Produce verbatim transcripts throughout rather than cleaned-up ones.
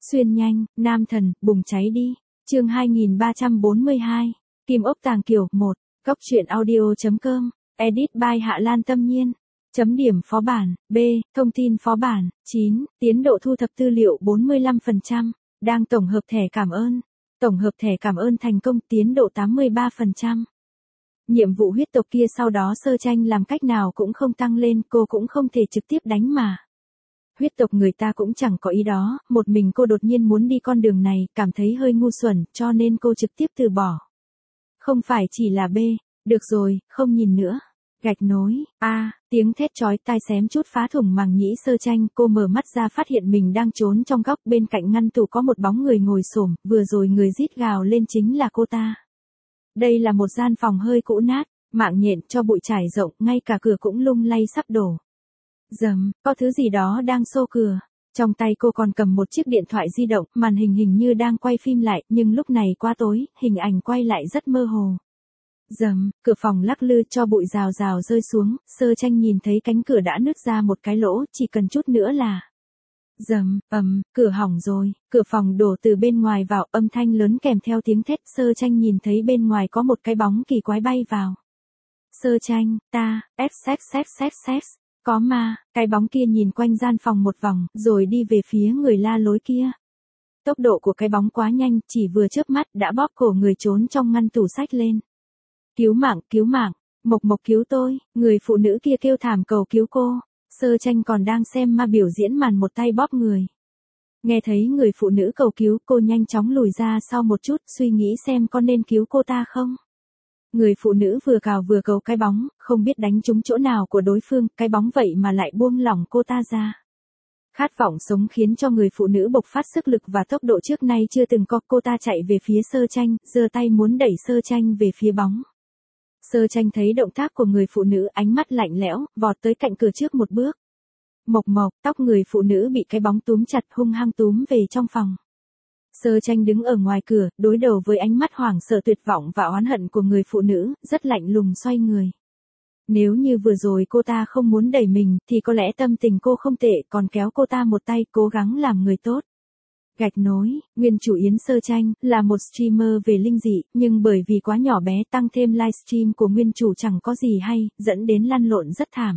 Xuyên nhanh, nam thần, bùng cháy đi. Chương hai nghìn ba trăm bốn mươi hai. Kim ốc tàng kiều một. Góc truyện audio.com. Edit by Hạ Lan Tâm Nhiên. Chấm điểm phó bản. B. Thông tin phó bản. chín. Tiến độ thu thập tư liệu bốn mươi lăm phần trăm. Đang tổng hợp thẻ cảm ơn. Tổng hợp thẻ cảm ơn thành công, tiến độ tám mươi ba phần trăm. Nhiệm vụ huyết tộc kia sau đó Sơ Tranh làm cách nào cũng không tăng lên, cô cũng không thể trực tiếp đánh mà. Huyết tộc người ta cũng chẳng có ý đó, một mình cô đột nhiên muốn đi con đường này, cảm thấy hơi ngu xuẩn, cho nên cô trực tiếp từ bỏ. Không phải chỉ là B, được rồi, không nhìn nữa. Gạch nối, a, tiếng thét chói tai xém chút phá thủng màng nhĩ Sơ Tranh, cô mở mắt ra phát hiện mình đang trốn trong góc, bên cạnh ngăn tủ có một bóng người ngồi xổm, vừa rồi người rít gào lên chính là cô ta. Đây là một gian phòng hơi cũ nát, mạng nhện cho bụi trải rộng, ngay cả cửa cũng lung lay sắp đổ. Dầm, có thứ gì đó đang xô cửa. Trong tay cô còn cầm một chiếc điện thoại di động, màn hình hình như đang quay phim lại, nhưng lúc này quá tối, hình ảnh quay lại rất mơ hồ. Dầm, cửa phòng lắc lư cho bụi rào rào rơi xuống, Sơ Tranh nhìn thấy cánh cửa đã nứt ra một cái lỗ, chỉ cần chút nữa là... Dầm, ầm, cửa hỏng rồi, cửa phòng đổ từ bên ngoài vào, âm thanh lớn kèm theo tiếng thét, Sơ Tranh nhìn thấy bên ngoài có một cái bóng kỳ quái bay vào. Sơ Tranh, ta, ép xếp xếp xếp xếp. Có ma, cái bóng kia nhìn quanh gian phòng một vòng, rồi đi về phía người la lối kia. Tốc độ của cái bóng quá nhanh, chỉ vừa chớp mắt đã bóp cổ người trốn trong ngăn tủ sách lên. Cứu mạng, cứu mạng, Mộc Mộc cứu tôi, người phụ nữ kia kêu thảm cầu cứu cô. Sơ Tranh còn đang xem ma biểu diễn màn một tay bóp người. Nghe thấy người phụ nữ cầu cứu, cô nhanh chóng lùi ra sau một chút, suy nghĩ xem có nên cứu cô ta không. Người phụ nữ vừa cào vừa cầu cái bóng, không biết đánh trúng chỗ nào của đối phương, cái bóng vậy mà lại buông lỏng cô ta ra. Khát vọng sống khiến cho người phụ nữ bộc phát sức lực và tốc độ trước nay chưa từng có, cô ta chạy về phía Sơ Tranh, giơ tay muốn đẩy Sơ Tranh về phía bóng. Sơ Tranh thấy động tác của người phụ nữ, ánh mắt lạnh lẽo, vọt tới cạnh cửa trước một bước. Mộc Mộc, tóc người phụ nữ bị cái bóng túm chặt, hung hăng túm về trong phòng. Sơ Tranh đứng ở ngoài cửa, đối đầu với ánh mắt hoảng sợ tuyệt vọng và oán hận của người phụ nữ, rất lạnh lùng xoay người. Nếu như vừa rồi cô ta không muốn đẩy mình, thì có lẽ tâm tình cô không tệ, còn kéo cô ta một tay, cố gắng làm người tốt. Gạch nối, nguyên chủ Yến Sơ Tranh, là một streamer về linh dị, nhưng bởi vì quá nhỏ bé tăng thêm livestream của nguyên chủ chẳng có gì hay, dẫn đến lăn lộn rất thảm.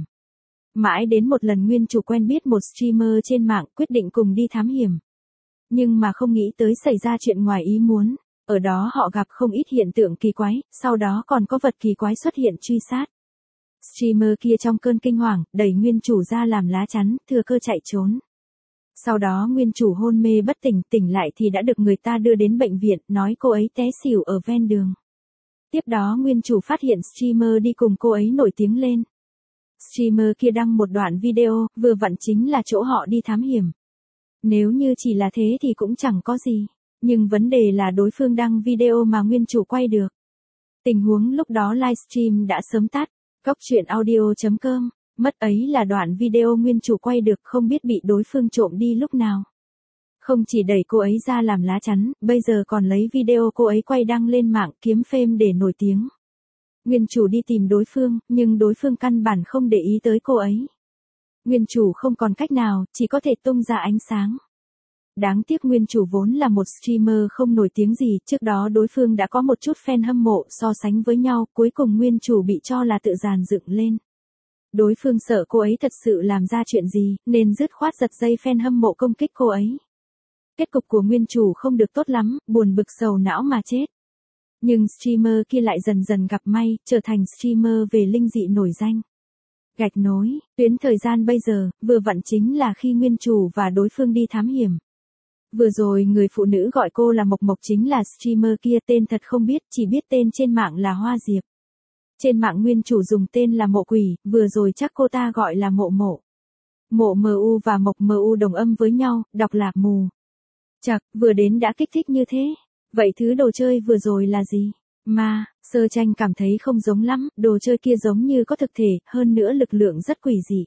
Mãi đến một lần nguyên chủ quen biết một streamer trên mạng, quyết định cùng đi thám hiểm. Nhưng mà không nghĩ tới xảy ra chuyện ngoài ý muốn, ở đó họ gặp không ít hiện tượng kỳ quái, sau đó còn có vật kỳ quái xuất hiện truy sát. Streamer kia trong cơn kinh hoàng, đẩy nguyên chủ ra làm lá chắn, thừa cơ chạy trốn. Sau đó nguyên chủ hôn mê bất tỉnh, tỉnh lại thì đã được người ta đưa đến bệnh viện, nói cô ấy té xỉu ở ven đường. Tiếp đó nguyên chủ phát hiện streamer đi cùng cô ấy nổi tiếng lên. Streamer kia đăng một đoạn video, vừa vặn chính là chỗ họ đi thám hiểm. Nếu như chỉ là thế thì cũng chẳng có gì, nhưng vấn đề là đối phương đăng video mà nguyên chủ quay được. Tình huống lúc đó livestream đã sớm tắt. Góc truyện audio.com, mất ấy là đoạn video nguyên chủ quay được, không biết bị đối phương trộm đi lúc nào. Không chỉ đẩy cô ấy ra làm lá chắn, bây giờ còn lấy video cô ấy quay đăng lên mạng kiếm fame để nổi tiếng. Nguyên chủ đi tìm đối phương, nhưng đối phương căn bản không để ý tới cô ấy. Nguyên chủ không còn cách nào, chỉ có thể tung ra ánh sáng. Đáng tiếc nguyên chủ vốn là một streamer không nổi tiếng gì, trước đó đối phương đã có một chút fan hâm mộ, so sánh với nhau, cuối cùng nguyên chủ bị cho là tự dàn dựng lên. Đối phương sợ cô ấy thật sự làm ra chuyện gì, nên dứt khoát giật dây fan hâm mộ công kích cô ấy. Kết cục của nguyên chủ không được tốt lắm, buồn bực sầu não mà chết. Nhưng streamer kia lại dần dần gặp may, trở thành streamer về linh dị nổi danh. Gạch nối, tuyến thời gian bây giờ, vừa vặn chính là khi nguyên chủ và đối phương đi thám hiểm. Vừa rồi người phụ nữ gọi cô là Mộc Mộc chính là streamer kia, tên thật không biết, chỉ biết tên trên mạng là Hoa Diệp. Trên mạng nguyên chủ dùng tên là Mộ Quỷ, vừa rồi chắc cô ta gọi là Mộ Mộ. Mộ mu và Mộc mu đồng âm với nhau, đọc là mù. Chậc, vừa đến đã kích thích như thế. Vậy thứ đồ chơi vừa rồi là gì? Ma, Sơ Tranh cảm thấy không giống lắm, đồ chơi kia giống như có thực thể, hơn nữa lực lượng rất quỷ dị.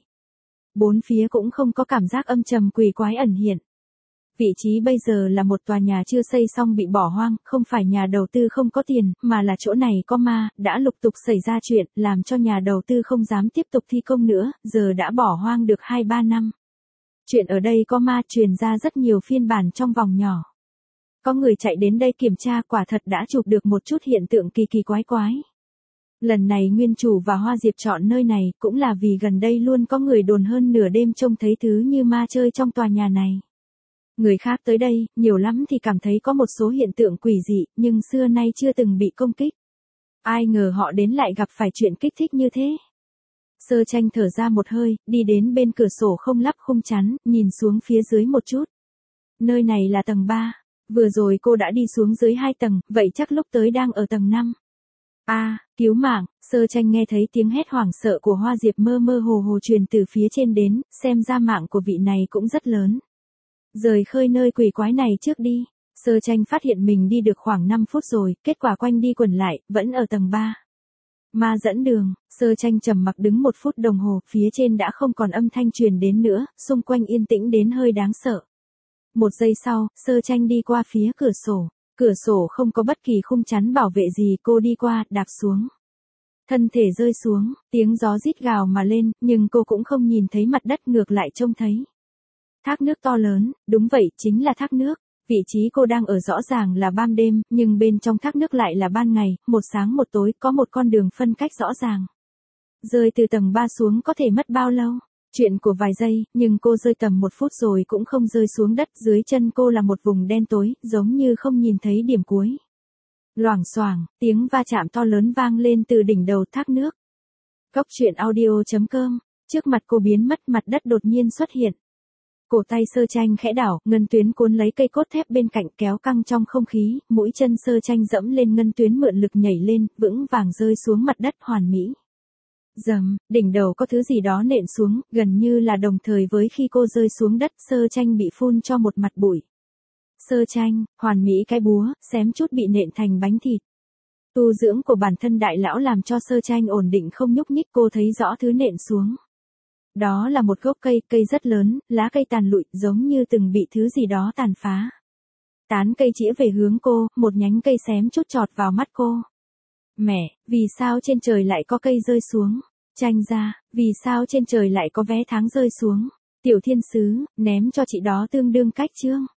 Bốn phía cũng không có cảm giác âm trầm quỷ quái ẩn hiện. Vị trí bây giờ là một tòa nhà chưa xây xong bị bỏ hoang, không phải nhà đầu tư không có tiền, mà là chỗ này có ma, đã lục tục xảy ra chuyện, làm cho nhà đầu tư không dám tiếp tục thi công nữa, giờ đã bỏ hoang được hai ba năm. Chuyện ở đây có ma truyền ra rất nhiều phiên bản trong vòng nhỏ. Có người chạy đến đây kiểm tra quả thật đã chụp được một chút hiện tượng kỳ kỳ quái quái. Lần này nguyên chủ và Hoa Diệp chọn nơi này cũng là vì gần đây luôn có người đồn hơn nửa đêm trông thấy thứ như ma chơi trong tòa nhà này. Người khác tới đây, nhiều lắm thì cảm thấy có một số hiện tượng quỷ dị, nhưng xưa nay chưa từng bị công kích. Ai ngờ họ đến lại gặp phải chuyện kích thích như thế. Sơ Tranh thở ra một hơi, đi đến bên cửa sổ không lắp khung chắn, nhìn xuống phía dưới một chút. Nơi này là tầng ba. Vừa rồi cô đã đi xuống dưới hai tầng, vậy chắc lúc tới đang ở tầng năm. A, à, cứu mạng, Sơ Tranh nghe thấy tiếng hét hoảng sợ của Hoa Diệp mơ mơ hồ hồ truyền từ phía trên đến, xem ra mạng của vị này cũng rất lớn. Rời khơi nơi quỷ quái này trước đi. Sơ Tranh phát hiện mình đi được khoảng năm phút rồi, kết quả quanh đi quẩn lại, vẫn ở tầng ba. Ma dẫn đường, Sơ Tranh trầm mặc đứng một phút đồng hồ, phía trên đã không còn âm thanh truyền đến nữa, xung quanh yên tĩnh đến hơi đáng sợ. Một giây sau, Sơ Tranh đi qua phía cửa sổ. Cửa sổ không có bất kỳ khung chắn bảo vệ gì, cô đi qua, đạp xuống. Thân thể rơi xuống, tiếng gió rít gào mà lên, nhưng cô cũng không nhìn thấy mặt đất, ngược lại trông thấy thác nước to lớn, đúng vậy, chính là thác nước. Vị trí cô đang ở rõ ràng là ban đêm, nhưng bên trong thác nước lại là ban ngày, một sáng một tối, có một con đường phân cách rõ ràng. Rơi từ tầng ba xuống có thể mất bao lâu? Chuyện của vài giây, nhưng cô rơi tầm một phút rồi cũng không rơi xuống đất, dưới chân cô là một vùng đen tối, giống như không nhìn thấy điểm cuối. Loảng xoảng, tiếng va chạm to lớn vang lên từ đỉnh đầu thác nước. Góc truyện audio chấm com, trước mặt cô biến mất, mặt đất đột nhiên xuất hiện. Cổ tay Sơ Tranh khẽ đảo, ngân tuyến cuốn lấy cây cốt thép bên cạnh kéo căng trong không khí, mũi chân Sơ Tranh dẫm lên ngân tuyến mượn lực nhảy lên, vững vàng rơi xuống mặt đất hoàn mỹ. Dầm, đỉnh đầu có thứ gì đó nện xuống, gần như là đồng thời với khi cô rơi xuống đất, Sơ Tranh bị phun cho một mặt bụi. Sơ Tranh, hoàn mỹ cái búa, xém chút bị nện thành bánh thịt. Tu dưỡng của bản thân đại lão làm cho Sơ Tranh ổn định không nhúc nhích, cô thấy rõ thứ nện xuống. Đó là một gốc cây, cây rất lớn, lá cây tàn lụi, giống như từng bị thứ gì đó tàn phá. Tán cây chĩa về hướng cô, một nhánh cây xém chút chọt vào mắt cô. Mẹ, vì sao trên trời lại có cây rơi xuống? Tranh ra, vì sao trên trời lại có vé tháng rơi xuống? Tiểu thiên sứ, ném cho chị đó tương đương cách chương.